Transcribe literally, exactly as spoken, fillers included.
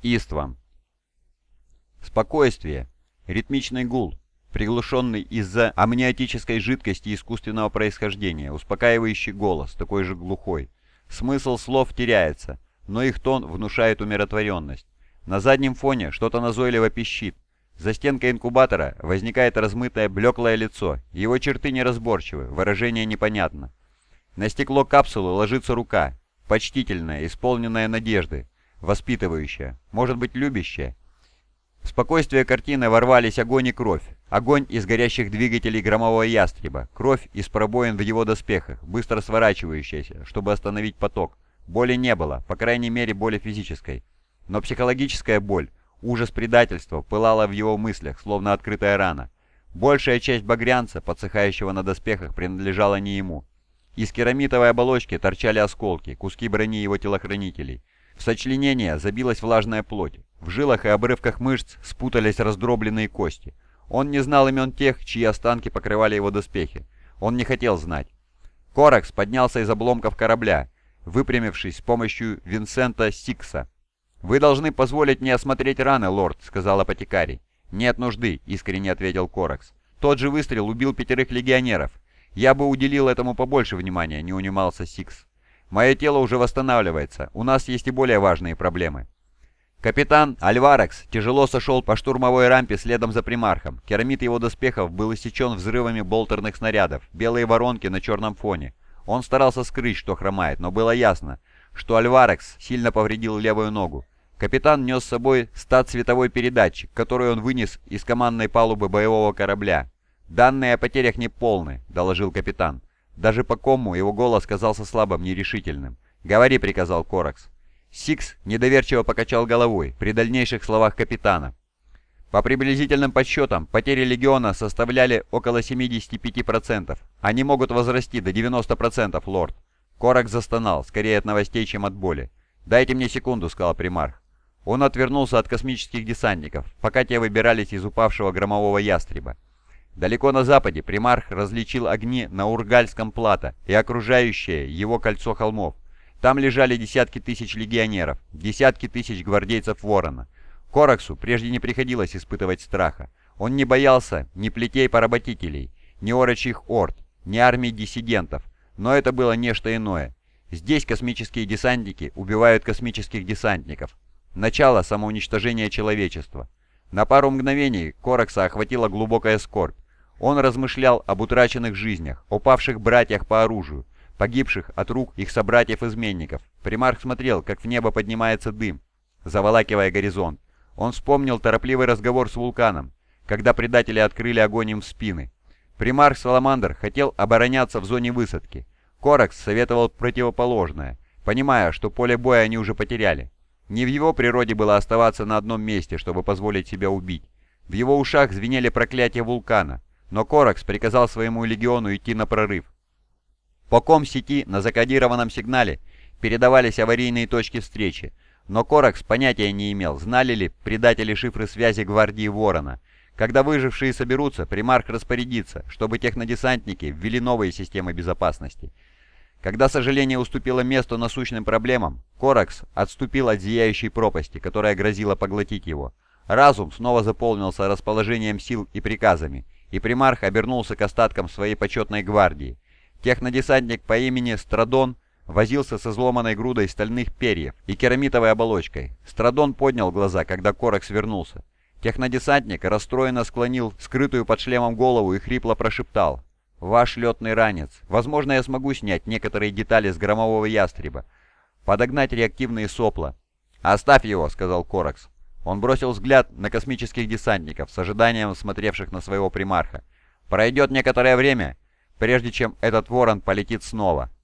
Истван. Спокойствие. Ритмичный гул, приглушенный из-за амниотической жидкости искусственного происхождения, успокаивающий голос, такой же глухой. Смысл слов теряется, но их тон внушает умиротворенность. На заднем фоне что-то назойливо пищит. За стенкой инкубатора возникает размытое блеклое лицо, его черты неразборчивы, выражение непонятно. На стекло капсулы ложится рука, почтительная, исполненная надежды, воспитывающая, может быть, любящая. В спокойствие картины ворвались огонь и кровь. Огонь из горящих двигателей громового ястреба, кровь из пробоин в его доспехах, быстро сворачивающаяся, чтобы остановить поток. Боли не было, по крайней мере боли физической. Но психологическая боль, ужас предательства, пылала в его мыслях, словно открытая рана. Большая часть багрянца, подсыхающего на доспехах, принадлежала не ему. Из керамитовой оболочки торчали осколки, куски брони его телохранителей. В сочленение забилась влажная плоть. В жилах и обрывках мышц спутались раздробленные кости. Он не знал имен тех, чьи останки покрывали его доспехи. Он не хотел знать. Коракс поднялся из обломков корабля, выпрямившись с помощью Винсента Сикса. «Вы должны позволить мне осмотреть раны, лорд», — сказал апотекарий. «Нет нужды», — искренне ответил Коракс. «Тот же выстрел убил пятерых легионеров. Я бы уделил этому побольше внимания», — не унимался Сикс. «Мое тело уже восстанавливается. У нас есть и более важные проблемы». Капитан Альварекс тяжело сошел по штурмовой рампе следом за примархом. Керамид его доспехов был иссечен взрывами болтерных снарядов, белые воронки на черном фоне. Он старался скрыть, что хромает, но было ясно, что Альварекс сильно повредил левую ногу. Капитан нес с собой стат-световой передатчик, который он вынес из командной палубы боевого корабля. «Данные о потерях не полны», — доложил капитан. Даже по комму его голос казался слабым, нерешительным. «Говори», — приказал Коракс. Сикс недоверчиво покачал головой при дальнейших словах капитана. По приблизительным подсчетам, потери легиона составляли около семидесяти пяти процентов. Они могут возрасти до девяноста процентов, лорд. Коракс застонал, скорее от новостей, чем от боли. «Дайте мне секунду», — сказал примарх. Он отвернулся от космических десантников, пока те выбирались из упавшего громового ястреба. Далеко на западе примарх различил огни на Ургальском плато и окружающее его кольцо холмов. Там лежали десятки тысяч легионеров, десятки тысяч гвардейцев Ворона. Кораксу прежде не приходилось испытывать страха. Он не боялся ни плетей-поработителей, ни орочьих орд, ни армий диссидентов. Но это было нечто иное. Здесь космические десантники убивают космических десантников. Начало самоуничтожения человечества. На пару мгновений Коракса охватила глубокая скорбь. Он размышлял об утраченных жизнях, о павших братьях по оружию, погибших от рук их собратьев-изменников. Примарх смотрел, как в небо поднимается дым, заволакивая горизонт. Он вспомнил торопливый разговор с Вулканом, когда предатели открыли огонь им в спины. Примарх Саламандр хотел обороняться в зоне высадки. Коракс советовал противоположное, понимая, что поле боя они уже потеряли. Не в его природе было оставаться на одном месте, чтобы позволить себя убить. В его ушах звенели проклятия Вулкана, но Коракс приказал своему легиону идти на прорыв. По ком-сети на закодированном сигнале передавались аварийные точки встречи, но Коракс понятия не имел, знали ли предатели шифры связи гвардии Ворона. Когда выжившие соберутся, примарх распорядится, чтобы технодесантники ввели новые системы безопасности. Когда сожаление уступило место насущным проблемам, Коракс отступил от зияющей пропасти, которая грозила поглотить его. Разум снова заполнился расположением сил и приказами, и примарх обернулся к остаткам своей почетной гвардии. Технодесантник по имени Страдон возился с изломанной грудой стальных перьев и керамитовой оболочкой. Страдон поднял глаза, когда Коракс вернулся. Технодесантник расстроенно склонил скрытую под шлемом голову и хрипло прошептал: «Ваш летный ранец. Возможно, я смогу снять некоторые детали с громового ястреба, подогнать реактивные сопла». «Оставь его», — сказал Коракс. Он бросил взгляд на космических десантников, с ожиданием смотревших на своего примарха. «Пройдет некоторое время, прежде чем этот ворон полетит снова».